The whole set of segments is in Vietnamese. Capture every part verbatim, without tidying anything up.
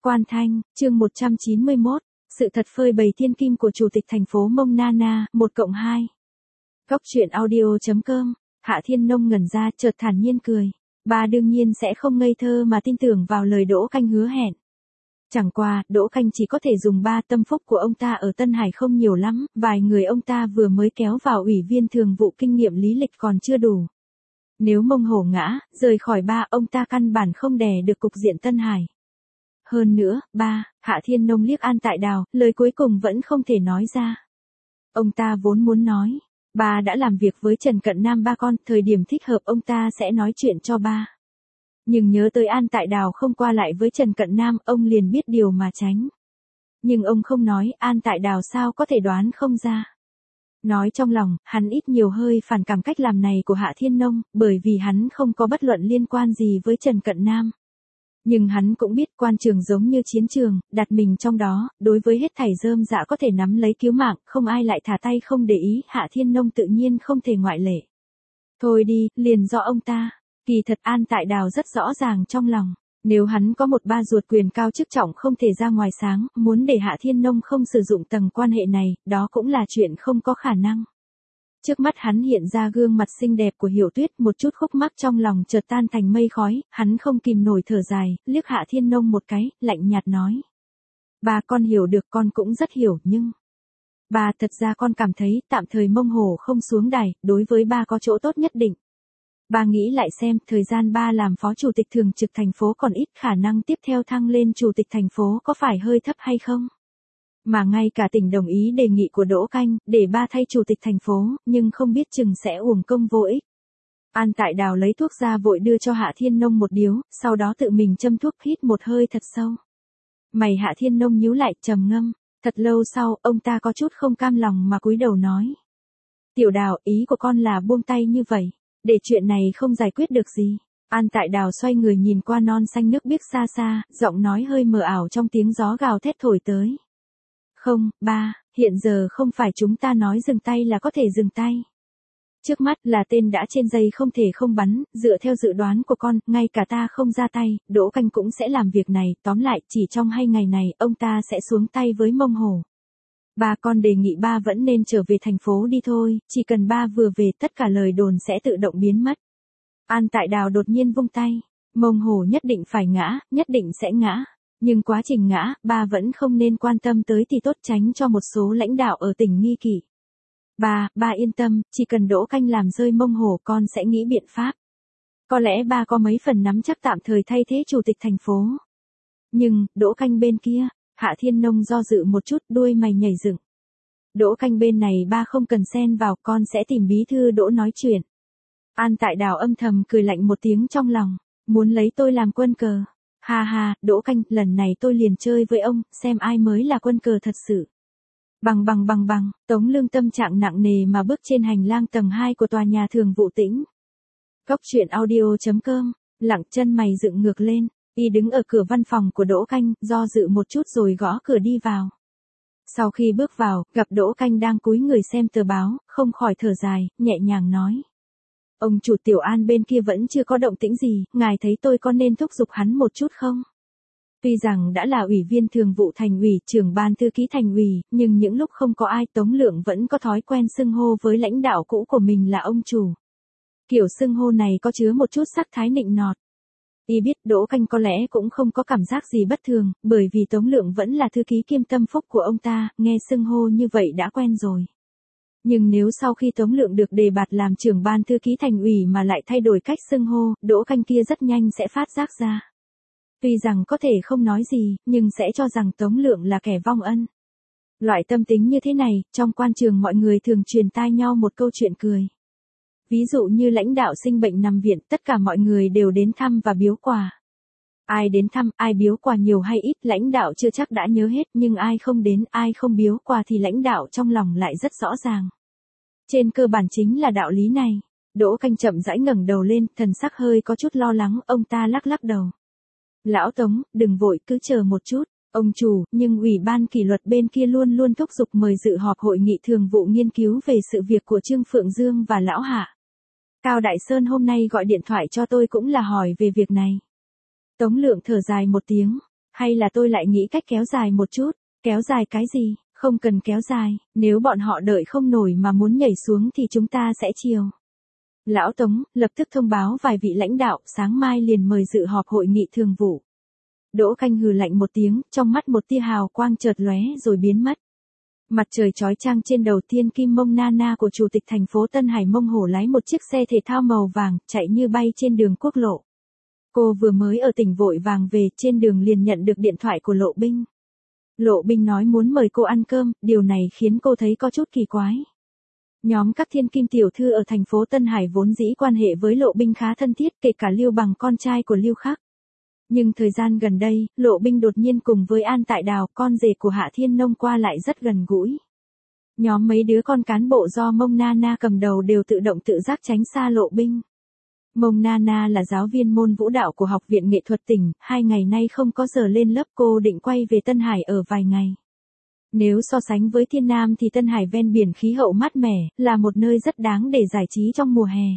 Quan Thanh, chương một trăm chín mươi mốt, sự thật phơi bày thiên kim của chủ tịch thành phố Mông Nana, một cộng hai. Góc truyện audio chấm com, Hạ Thiên Nông ngẩn ra, chợt thản nhiên cười. Bà đương nhiên sẽ không ngây thơ mà tin tưởng vào lời Đỗ Canh hứa hẹn. Chẳng qua, Đỗ Canh chỉ có thể dùng ba tâm phúc của ông ta ở Tân Hải không nhiều lắm, vài người ông ta vừa mới kéo vào ủy viên thường vụ kinh nghiệm lý lịch còn chưa đủ. Nếu Mông Hổ ngã, rời khỏi ba, ông ta căn bản không đè được cục diện Tân Hải. Hơn nữa, ba, Hạ Thiên Nông liếc An Tại Đào, lời cuối cùng vẫn không thể nói ra. Ông ta vốn muốn nói, ba đã làm việc với Trần Cận Nam ba con, thời điểm thích hợp ông ta sẽ nói chuyện cho ba. Nhưng nhớ tới An Tại Đào không qua lại với Trần Cận Nam, ông liền biết điều mà tránh. Nhưng ông không nói, An Tại Đào sao có thể đoán không ra. Nói trong lòng, hắn ít nhiều hơi phản cảm cách làm này của Hạ Thiên Nông, bởi vì hắn không có bất luận liên quan gì với Trần Cận Nam. Nhưng hắn cũng biết quan trường giống như chiến trường, đặt mình trong đó, đối với hết thảy rơm rạ có thể nắm lấy cứu mạng, không ai lại thả tay không để ý, Hạ Thiên Nông tự nhiên không thể ngoại lệ. Thôi đi, liền do ông ta. Kỳ thật An Tại Đào rất rõ ràng trong lòng, nếu hắn có một ba ruột quyền cao chức trọng không thể ra ngoài sáng, muốn để Hạ Thiên Nông không sử dụng tầng quan hệ này, đó cũng là chuyện không có khả năng. Trước mắt hắn hiện ra gương mặt xinh đẹp của Hiểu Tuyết, một chút khúc mắc trong lòng chợt tan thành mây khói, hắn không kìm nổi thở dài, liếc Hạ Thiên Nông một cái, lạnh nhạt nói. Ba, con hiểu được, con cũng rất hiểu, nhưng... Ba, thật ra con cảm thấy, tạm thời Mông Hổ không xuống đài, đối với ba có chỗ tốt nhất định. Ba nghĩ lại xem, thời gian ba làm phó chủ tịch thường trực thành phố còn ít, khả năng tiếp theo thăng lên chủ tịch thành phố có phải hơi thấp hay không? Mà ngay cả tỉnh đồng ý đề nghị của Đỗ Canh, để ba thay chủ tịch thành phố, nhưng không biết chừng sẽ uổng công vô ích. An Tại Đào lấy thuốc ra vội đưa cho Hạ Thiên Nông một điếu, sau đó tự mình châm thuốc, hít một hơi thật sâu. Mày Hạ Thiên Nông nhíu lại, trầm ngâm. Thật lâu sau, ông ta có chút không cam lòng mà cúi đầu nói. Tiểu Đào, ý của con là buông tay như vậy, để chuyện này không giải quyết được gì. An Tại Đào xoay người nhìn qua non xanh nước biếc xa xa, giọng nói hơi mờ ảo trong tiếng gió gào thét thổi tới. Không, ba, hiện giờ không phải chúng ta nói dừng tay là có thể dừng tay. Trước mắt là tên đã trên dây không thể không bắn, dựa theo dự đoán của con, ngay cả ta không ra tay, Đỗ Canh cũng sẽ làm việc này, tóm lại, chỉ trong hai ngày này, ông ta sẽ xuống tay với Mông Hổ. Ba, con đề nghị ba vẫn nên trở về thành phố đi thôi, chỉ cần ba vừa về tất cả lời đồn sẽ tự động biến mất. An Tại Đào đột nhiên vung tay, Mông Hổ nhất định phải ngã, nhất định sẽ ngã. Nhưng quá trình ngã, ba vẫn không nên quan tâm tới thì tốt, tránh cho một số lãnh đạo ở tỉnh nghi kỵ. Ba, ba yên tâm, chỉ cần Đỗ Canh làm rơi Mông Hổ con sẽ nghĩ biện pháp. Có lẽ ba có mấy phần nắm chắc tạm thời thay thế chủ tịch thành phố. Nhưng, Đỗ Canh bên kia, Hạ Thiên Nông do dự một chút, đuôi mày nhảy dựng. Đỗ Canh bên này ba không cần xen vào, con sẽ tìm bí thư Đỗ nói chuyện. An Tại Đào âm thầm cười lạnh một tiếng trong lòng, muốn lấy tôi làm quân cờ. Ha ha, Đỗ Canh, lần này tôi liền chơi với ông, xem ai mới là quân cờ thật sự. Bằng bằng bằng bằng, Tống Lương tâm trạng nặng nề mà bước trên hành lang tầng hai của tòa nhà thường vụ Tĩnh. Góc truyện audio chấm com, lặng chân mày dựng ngược lên, y đứng ở cửa văn phòng của Đỗ Canh, do dự một chút rồi gõ cửa đi vào. Sau khi bước vào, gặp Đỗ Canh đang cúi người xem tờ báo, không khỏi thở dài, nhẹ nhàng nói. Ông chủ Tiểu An bên kia vẫn chưa có động tĩnh gì, ngài thấy tôi có nên thúc giục hắn một chút không? Tuy rằng đã là ủy viên thường vụ thành ủy, trưởng ban thư ký thành ủy, nhưng những lúc không có ai, Tống Lượng vẫn có thói quen xưng hô với lãnh đạo cũ của mình là ông chủ. Kiểu xưng hô này có chứa một chút sắc thái nịnh nọt. Y biết Đỗ Canh có lẽ cũng không có cảm giác gì bất thường, bởi vì Tống Lượng vẫn là thư ký kiêm tâm phúc của ông ta, nghe xưng hô như vậy đã quen rồi. Nhưng nếu sau khi Tống Lượng được đề bạt làm trưởng ban thư ký thành ủy mà lại thay đổi cách xưng hô, Đỗ Canh kia rất nhanh sẽ phát giác ra. Tuy rằng có thể không nói gì, nhưng sẽ cho rằng Tống Lượng là kẻ vong ân. Loại tâm tính như thế này, trong quan trường mọi người thường truyền tai nhau một câu chuyện cười. Ví dụ như lãnh đạo sinh bệnh nằm viện, tất cả mọi người đều đến thăm và biếu quà. Ai đến thăm, ai biếu quà nhiều hay ít, lãnh đạo chưa chắc đã nhớ hết, nhưng ai không đến, ai không biếu quà thì lãnh đạo trong lòng lại rất rõ ràng. Trên cơ bản chính là đạo lý này. Đỗ Canh chậm rãi ngẩng đầu lên, thần sắc hơi có chút lo lắng, ông ta lắc lắc đầu. Lão Tống, đừng vội, cứ chờ một chút. Ông chủ, nhưng ủy ban kỷ luật bên kia luôn luôn thúc giục mời dự họp hội nghị thường vụ nghiên cứu về sự việc của Trương Phượng Dương và Lão Hạ. Cao Đại Sơn hôm nay gọi điện thoại cho tôi cũng là hỏi về việc này. Tống Lượng thở dài một tiếng. Hay là tôi lại nghĩ cách kéo dài một chút? Kéo dài cái gì? Không cần kéo dài, nếu bọn họ đợi không nổi mà muốn nhảy xuống thì chúng ta sẽ chiều. Lão Tống, lập tức thông báo vài vị lãnh đạo, sáng mai liền mời dự họp hội nghị thường vụ. Đỗ Khanh hừ lạnh một tiếng, trong mắt một tia hào quang chợt lóe rồi biến mất. Mặt trời chói chang trên đầu thiên kim Mông Nana của chủ tịch thành phố Tân Hải Mông Hổ lái một chiếc xe thể thao màu vàng, chạy như bay trên đường quốc lộ. Cô vừa mới ở tỉnh vội vàng về, trên đường liền nhận được điện thoại của Lộ Binh. Lộ Binh nói muốn mời cô ăn cơm, điều này khiến cô thấy có chút kỳ quái. Nhóm các thiên kim tiểu thư ở thành phố Tân Hải vốn dĩ quan hệ với Lộ Binh khá thân thiết, kể cả Lưu Bằng con trai của Lưu Khắc. Nhưng thời gian gần đây, Lộ Binh đột nhiên cùng với An Tại Đào, con rể của Hạ Thiên Nông qua lại rất gần gũi. Nhóm mấy đứa con cán bộ do Mông Nana cầm đầu đều tự động tự giác tránh xa Lộ Binh. Mông Nana là giáo viên môn vũ đạo của Học viện Nghệ thuật tỉnh, hai ngày nay không có giờ lên lớp, cô định quay về Tân Hải ở vài ngày. Nếu so sánh với Thiên Nam thì Tân Hải ven biển khí hậu mát mẻ, là một nơi rất đáng để giải trí trong mùa hè.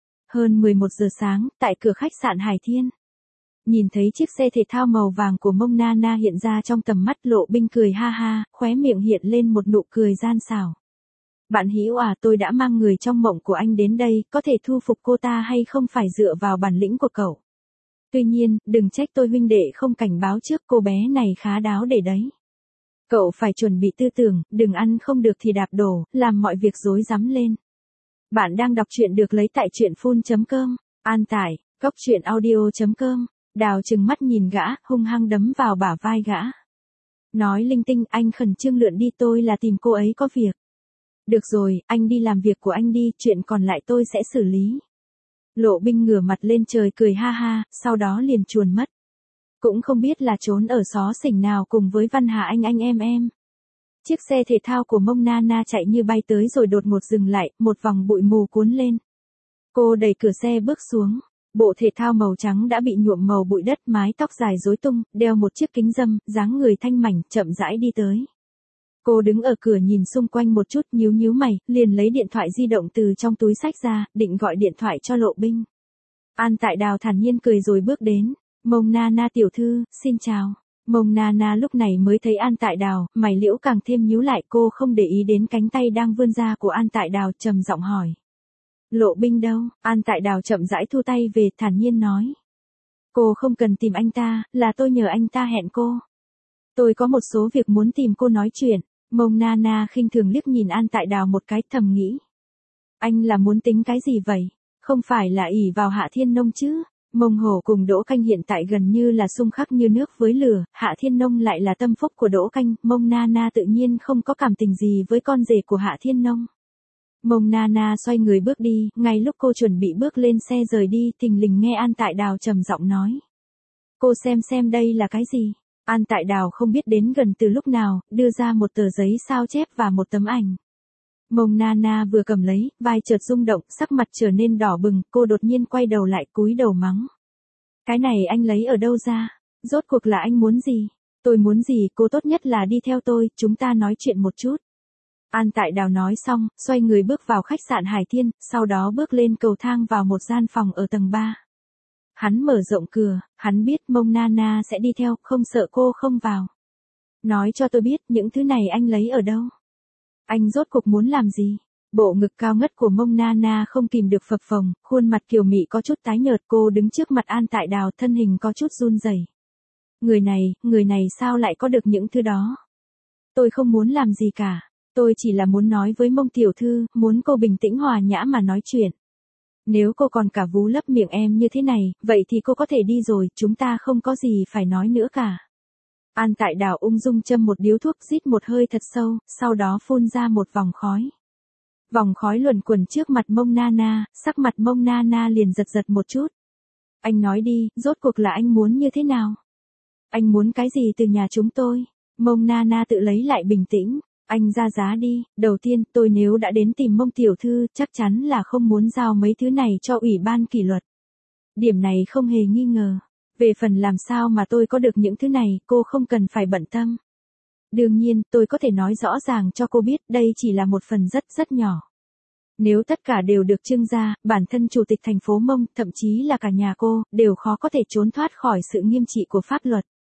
Hơn mười một giờ sáng, tại cửa khách sạn Hải Thiên. Nhìn thấy chiếc xe thể thao màu vàng của Mông Nana hiện ra trong tầm mắt, Lộ Binh cười ha ha, khóe miệng hiện lên một nụ cười gian xảo. Bạn Hữu à, tôi đã mang người trong mộng của anh đến đây, có thể thu phục cô ta hay không phải dựa vào bản lĩnh của cậu. Tuy nhiên, đừng trách tôi huynh đệ không cảnh báo trước, cô bé này khá đáo để đấy. Cậu phải chuẩn bị tư tưởng, đừng ăn không được thì đạp đổ, làm mọi việc rối rắm lên. Bạn đang đọc truyện được lấy tại truyện phun chấm com, an tải, góc truyện audio chấm com. Đào trừng mắt nhìn gã, hung hăng đấm vào bả vai gã. Nói linh tinh, anh khẩn trương lượn đi, tôi là tìm cô ấy có việc. Được rồi, anh đi làm việc của anh đi, chuyện còn lại tôi sẽ xử lý. Lộ Binh ngửa mặt lên trời cười ha ha, sau đó liền chuồn mất. Cũng không biết là trốn ở xó xỉnh nào cùng với Văn Hà anh anh em em. Chiếc xe thể thao của Mông Nana chạy như bay tới rồi đột ngột dừng lại, một vòng bụi mù cuốn lên. Cô đẩy cửa xe bước xuống. Bộ thể thao màu trắng đã bị nhuộm màu bụi đất, mái tóc dài rối tung, đeo một chiếc kính râm, dáng người thanh mảnh, chậm rãi đi tới. Cô đứng ở cửa nhìn xung quanh một chút, nhíu nhíu mày, liền lấy điện thoại di động từ trong túi xách ra, định gọi điện thoại cho Lộ Binh. An Tại Đào thản nhiên cười rồi bước đến. Mông Nana tiểu thư, xin chào. Mông Nana lúc này mới thấy An Tại Đào, mày liễu càng thêm nhíu lại, cô không để ý đến cánh tay đang vươn ra của An Tại Đào, trầm giọng hỏi. Lộ Binh đâu? An Tại Đào chậm rãi thu tay về, thản nhiên nói. Cô không cần tìm anh ta, là tôi nhờ anh ta hẹn cô. Tôi có một số việc muốn tìm cô nói chuyện. Mông Nana khinh thường liếc nhìn An Tại Đào một cái, thầm nghĩ. Anh là muốn tính cái gì vậy? Không phải là ỷ vào Hạ Thiên Nông chứ? Mông Hổ cùng Đỗ Khanh hiện tại gần như là xung khắc như nước với lửa, Hạ Thiên Nông lại là tâm phúc của Đỗ Khanh, Mông Nana tự nhiên không có cảm tình gì với con rể của Hạ Thiên Nông. Mông Nana xoay người bước đi, ngay lúc cô chuẩn bị bước lên xe rời đi, thình lình nghe An Tại Đào trầm giọng nói. Cô xem xem đây là cái gì? An Tại Đào không biết đến gần từ lúc nào, đưa ra một tờ giấy sao chép và một tấm ảnh. Mông Nana vừa cầm lấy, vai chợt rung động, sắc mặt trở nên đỏ bừng, cô đột nhiên quay đầu lại, cúi đầu mắng. Cái này anh lấy ở đâu ra? Rốt cuộc là anh muốn gì? Tôi muốn gì, cô tốt nhất là đi theo tôi, chúng ta nói chuyện một chút. An Tại Đào nói xong, xoay người bước vào khách sạn Hải Thiên, sau đó bước lên cầu thang vào một gian phòng ở tầng ba. Hắn mở rộng cửa, hắn biết Mông Nana sẽ đi theo, không sợ cô không vào. Nói cho tôi biết, những thứ này anh lấy ở đâu? Anh rốt cuộc muốn làm gì? Bộ ngực cao ngất của Mông Nana không kìm được phập phồng, khuôn mặt kiều mị có chút tái nhợt, cô đứng trước mặt An Tại Đào, thân hình có chút run rẩy. Người này, người này sao lại có được những thứ đó? Tôi không muốn làm gì cả. Tôi chỉ là muốn nói với Mông tiểu thư, muốn cô bình tĩnh hòa nhã mà nói chuyện. Nếu cô còn cả vú lấp miệng em như thế này, vậy thì cô có thể đi rồi, chúng ta không có gì phải nói nữa cả. An Tại Đào ung dung châm một điếu thuốc, rít một hơi thật sâu, sau đó phun ra một vòng khói. Vòng khói luẩn quẩn trước mặt Mông Nana, sắc mặt Mông Nana liền giật giật một chút. Anh nói đi, rốt cuộc là anh muốn như thế nào? Anh muốn cái gì từ nhà chúng tôi? Mông Nana tự lấy lại bình tĩnh. Anh ra giá đi, đầu tiên tôi nếu đã đến tìm Mông tiểu thư, chắc chắn là không muốn giao mấy thứ này cho ủy ban kỷ luật. Điểm này không hề nghi ngờ. Về phần làm sao mà tôi có được những thứ này, cô không cần phải bận tâm. Đương nhiên, tôi có thể nói rõ ràng cho cô biết, đây chỉ là một phần rất rất nhỏ. Nếu tất cả đều được trưng ra, bản thân chủ tịch thành phố Mông, thậm chí là cả nhà cô, đều khó có thể trốn thoát khỏi sự nghiêm trị của pháp luật.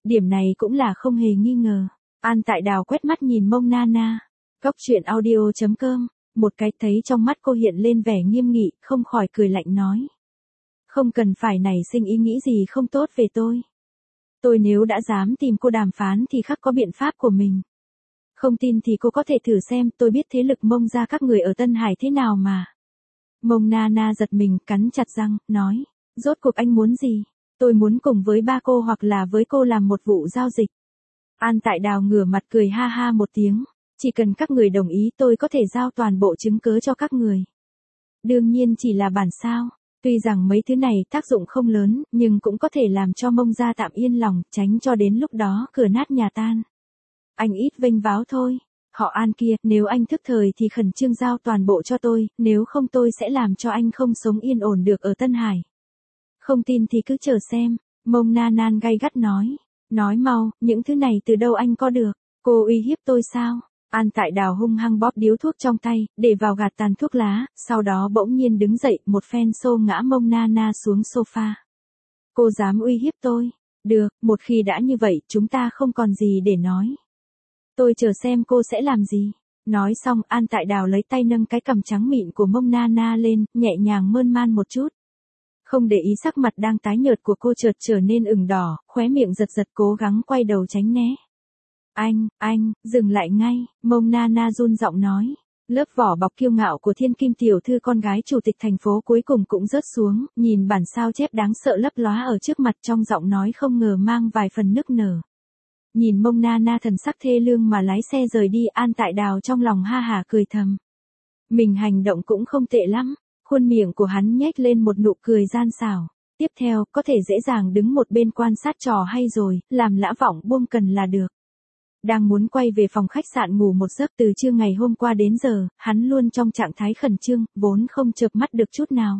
Điểm này cũng là không hề nghi ngờ. An Tại Đào quét mắt nhìn Mông Nana. Góc truyện audio chấm com, một cái thấy trong mắt cô hiện lên vẻ nghiêm nghị, không khỏi cười lạnh nói. Không cần phải nảy sinh ý nghĩ gì không tốt về tôi. Tôi nếu đã dám tìm cô đàm phán thì khắc có biện pháp của mình. Không tin thì cô có thể thử xem, tôi biết thế lực Mông ra các người ở Tân Hải thế nào mà. Mông Nana giật mình, cắn chặt răng, nói. Rốt cuộc anh muốn gì? Tôi muốn cùng với ba cô hoặc là với cô làm một vụ giao dịch. An Tại Đào ngửa mặt cười ha ha một tiếng. Chỉ cần các người đồng ý tôi có thể giao toàn bộ chứng cứ cho các người. Đương nhiên chỉ là bản sao. Tuy rằng mấy thứ này tác dụng không lớn, nhưng cũng có thể làm cho Mông gia tạm yên lòng, tránh cho đến lúc đó cửa nát nhà tan. Anh ít vênh váo thôi. Họ An kia, nếu anh thức thời thì khẩn trương giao toàn bộ cho tôi, nếu không tôi sẽ làm cho anh không sống yên ổn được ở Tân Hải. Không tin thì cứ chờ xem, Mông Nanan gay gắt nói. Nói mau, những thứ này từ đâu anh có được, cô uy hiếp tôi sao? An Tại Đào hung hăng bóp điếu thuốc trong tay, để vào gạt tàn thuốc lá, sau đó bỗng nhiên đứng dậy, một phen xô ngã Mông Nana xuống sofa. Cô dám uy hiếp tôi? Được, một khi đã như vậy, chúng ta không còn gì để nói. Tôi chờ xem cô sẽ làm gì. Nói xong, An Tại Đào lấy tay nâng cái cằm trắng mịn của Mông Nana lên, nhẹ nhàng mơn man một chút. Không để ý sắc mặt đang tái nhợt của cô chợt trở nên ửng đỏ, khóe miệng giật giật cố gắng quay đầu tránh né. Anh, anh, dừng lại ngay, Mông Nana run giọng nói. Lớp vỏ bọc kiêu ngạo của Thiên Kim tiểu thư con gái chủ tịch thành phố cuối cùng cũng rớt xuống, nhìn bản sao chép đáng sợ lấp lóa ở trước mặt trong giọng nói không ngờ mang vài phần nức nở. Nhìn Mông Nana thần sắc thê lương mà lái xe rời đi, An Tại Đào trong lòng ha hả cười thầm. Mình hành động cũng không tệ lắm, khuôn miệng của hắn nhếch lên một nụ cười gian xảo. Tiếp theo, có thể dễ dàng đứng một bên quan sát trò hay rồi, làm lã vọng buông cần là được. Đang muốn quay về phòng khách sạn ngủ một giấc từ trưa ngày hôm qua đến giờ, hắn luôn trong trạng thái khẩn trương, vốn không chợp mắt được chút nào.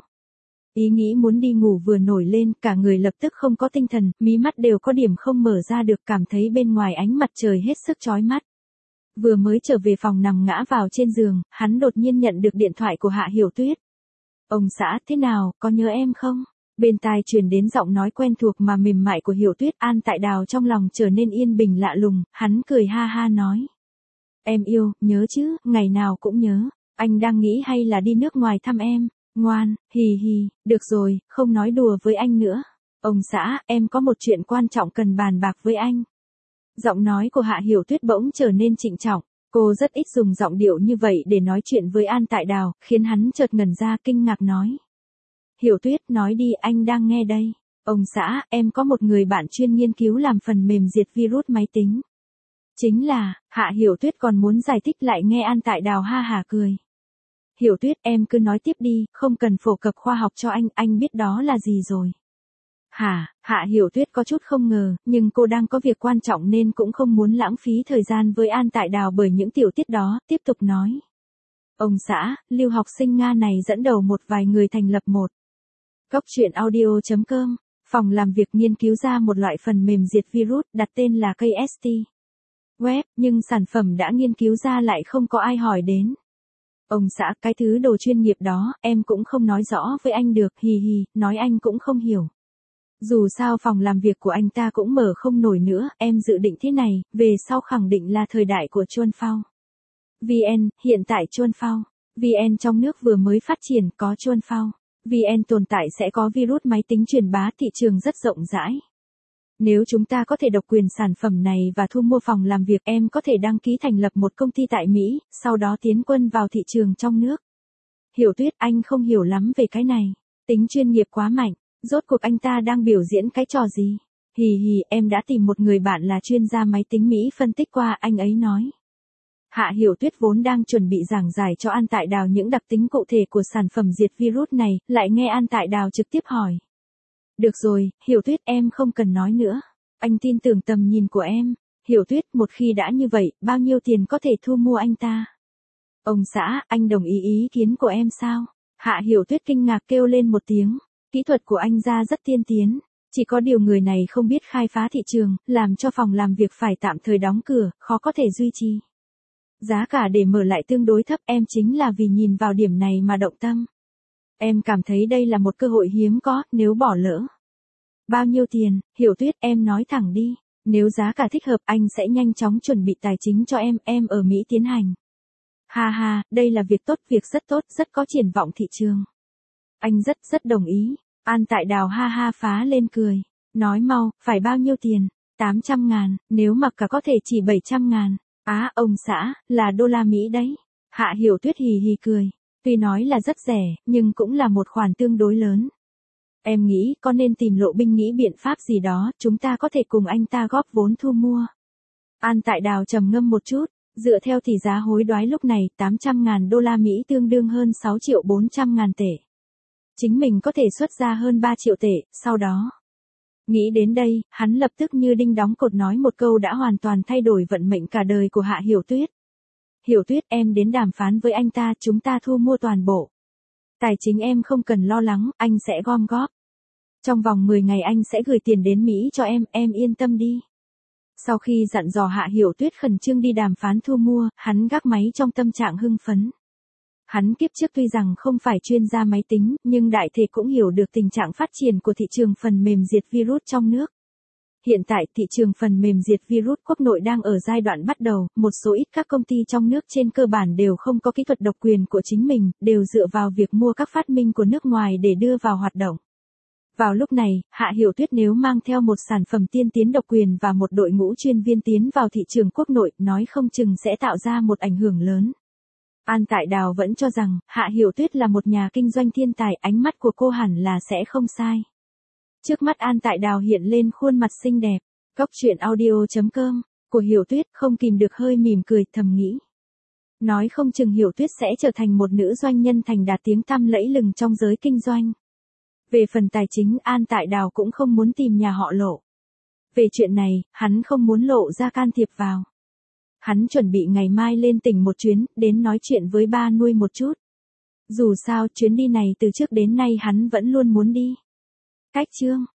Ý nghĩ muốn đi ngủ vừa nổi lên, cả người lập tức không có tinh thần, mí mắt đều có điểm không mở ra được, cảm thấy bên ngoài ánh mặt trời hết sức chói mắt. Vừa mới trở về phòng nằm ngã vào trên giường, hắn đột nhiên nhận được điện thoại của Hạ Hiểu Tuyết. Ông xã, thế nào, có nhớ em không? Bên tai truyền đến giọng nói quen thuộc mà mềm mại của Hiểu Tuyết. An Tại Đào trong lòng trở nên yên bình lạ lùng, hắn cười ha ha nói. Em yêu, nhớ chứ, ngày nào cũng nhớ, anh đang nghĩ hay là đi nước ngoài thăm em, ngoan, hì hì, được rồi, không nói đùa với anh nữa. Ông xã, em có một chuyện quan trọng cần bàn bạc với anh. Giọng nói của Hạ Hiểu Tuyết bỗng trở nên trịnh trọng, cô rất ít dùng giọng điệu như vậy để nói chuyện với An Tại Đào, khiến hắn chợt ngẩn ra kinh ngạc nói. Hiểu Tuyết, nói đi, anh đang nghe đây. Ông xã, em có một người bạn chuyên nghiên cứu làm phần mềm diệt virus máy tính. Chính là, Hạ Hiểu Tuyết còn muốn giải thích lại nghe An Tại Đào ha hả cười. Hiểu Tuyết, em cứ nói tiếp đi, không cần phổ cập khoa học cho anh, anh biết đó là gì rồi. Hả, Hạ Hiểu Tuyết có chút không ngờ, nhưng cô đang có việc quan trọng nên cũng không muốn lãng phí thời gian với An Tại Đào bởi những tiểu tiết đó, tiếp tục nói. Ông xã, lưu học sinh Nga này dẫn đầu một vài người thành lập một góc truyện audio chấm com, phòng làm việc nghiên cứu ra một loại phần mềm diệt virus, đặt tên là ca ét tê Web, nhưng sản phẩm đã nghiên cứu ra lại không có ai hỏi đến. Ông xã, cái thứ đồ chuyên nghiệp đó, em cũng không nói rõ với anh được, hì hì, nói anh cũng không hiểu. Dù sao phòng làm việc của anh ta cũng mở không nổi nữa, em dự định thế này, về sau khẳng định là thời đại của Chuan Phao. vê en, hiện tại Chuan Phao. vê en trong nước vừa mới phát triển, có Chuan Phao. vê en tồn tại sẽ có virus máy tính truyền bá thị trường rất rộng rãi. Nếu chúng ta có thể độc quyền sản phẩm này và thu mua phòng làm việc, em có thể đăng ký thành lập một công ty tại Mỹ, sau đó tiến quân vào thị trường trong nước. Hiểu Tuyết, anh không hiểu lắm về cái này. Tính chuyên nghiệp quá mạnh, rốt cuộc anh ta đang biểu diễn cái trò gì? Hì hì, em đã tìm một người bạn là chuyên gia máy tính Mỹ phân tích qua, anh ấy nói. Hạ Hiểu Tuyết vốn đang chuẩn bị giảng giải cho An Tại Đào những đặc tính cụ thể của sản phẩm diệt virus này, lại nghe An Tại Đào trực tiếp hỏi. Được rồi, Hiểu Tuyết, em không cần nói nữa. Anh tin tưởng tầm nhìn của em. Hiểu Tuyết, một khi đã như vậy, bao nhiêu tiền có thể thu mua anh ta? Ông xã, anh đồng ý ý kiến của em sao? Hạ Hiểu Tuyết kinh ngạc kêu lên một tiếng. Kỹ thuật của anh ra rất tiên tiến. Chỉ có điều người này không biết khai phá thị trường, làm cho phòng làm việc phải tạm thời đóng cửa, khó có thể duy trì. Giá cả để mở lại tương đối thấp, em chính là vì nhìn vào điểm này mà động tâm. Em cảm thấy đây là một cơ hội hiếm có, nếu bỏ lỡ. Bao nhiêu tiền, Hiểu Tuyết, em nói thẳng đi. Nếu giá cả thích hợp anh sẽ nhanh chóng chuẩn bị tài chính cho em, em ở Mỹ tiến hành. Ha ha, đây là việc tốt, việc rất tốt, rất có triển vọng thị trường. Anh rất rất đồng ý. An Tại Đào ha ha phá lên cười. Nói mau, phải bao nhiêu tiền? tám trăm ngàn, nếu mặc cả có thể chỉ bảy trăm ngàn. Á, ông xã, là đô la Mỹ đấy. Hạ Hiểu Tuyết hì hì cười. Tuy nói là rất rẻ, nhưng cũng là một khoản tương đối lớn. Em nghĩ có nên tìm Lộ Binh nghĩ biện pháp gì đó, chúng ta có thể cùng anh ta góp vốn thu mua. An Tại Đào trầm ngâm một chút, dựa theo tỷ giá hối đoái lúc này, tám trăm ngàn đô la Mỹ tương đương hơn sáu triệu bốn trăm ngàn tệ. Chính mình có thể xuất ra hơn ba triệu tệ, sau đó. Nghĩ đến đây, hắn lập tức như đinh đóng cột nói một câu đã hoàn toàn thay đổi vận mệnh cả đời của Hạ Hiểu Tuyết. Hiểu Tuyết, em đến đàm phán với anh ta, chúng ta thu mua toàn bộ. Tài chính em không cần lo lắng, anh sẽ gom góp. Trong vòng mười ngày anh sẽ gửi tiền đến Mỹ cho em, em yên tâm đi. Sau khi dặn dò Hạ Hiểu Tuyết khẩn trương đi đàm phán thu mua, hắn gác máy trong tâm trạng hưng phấn. Hắn kiếp trước tuy rằng không phải chuyên gia máy tính, nhưng đại thể cũng hiểu được tình trạng phát triển của thị trường phần mềm diệt virus trong nước. Hiện tại thị trường phần mềm diệt virus quốc nội đang ở giai đoạn bắt đầu, một số ít các công ty trong nước trên cơ bản đều không có kỹ thuật độc quyền của chính mình, đều dựa vào việc mua các phát minh của nước ngoài để đưa vào hoạt động. Vào lúc này, Hạ Hiểu Tuyết nếu mang theo một sản phẩm tiên tiến độc quyền và một đội ngũ chuyên viên tiến vào thị trường quốc nội, nói không chừng sẽ tạo ra một ảnh hưởng lớn. An Tại Đào vẫn cho rằng, Hạ Hiểu Tuyết là một nhà kinh doanh thiên tài, ánh mắt của cô hẳn là sẽ không sai. Trước mắt An Tại Đào hiện lên khuôn mặt xinh đẹp. Góc truyện audio chấm com của Hiểu Tuyết không kìm được hơi mỉm cười, thầm nghĩ. Nói không chừng Hiểu Tuyết sẽ trở thành một nữ doanh nhân thành đạt tiếng tăm lẫy lừng trong giới kinh doanh. Về phần tài chính, An Tại Đào cũng không muốn tìm nhà họ Lộ. Về chuyện này, hắn không muốn Lộ ra can thiệp vào. Hắn chuẩn bị ngày mai lên tỉnh một chuyến, đến nói chuyện với ba nuôi một chút. Dù sao, chuyến đi này từ trước đến nay hắn vẫn luôn muốn đi. Cách chương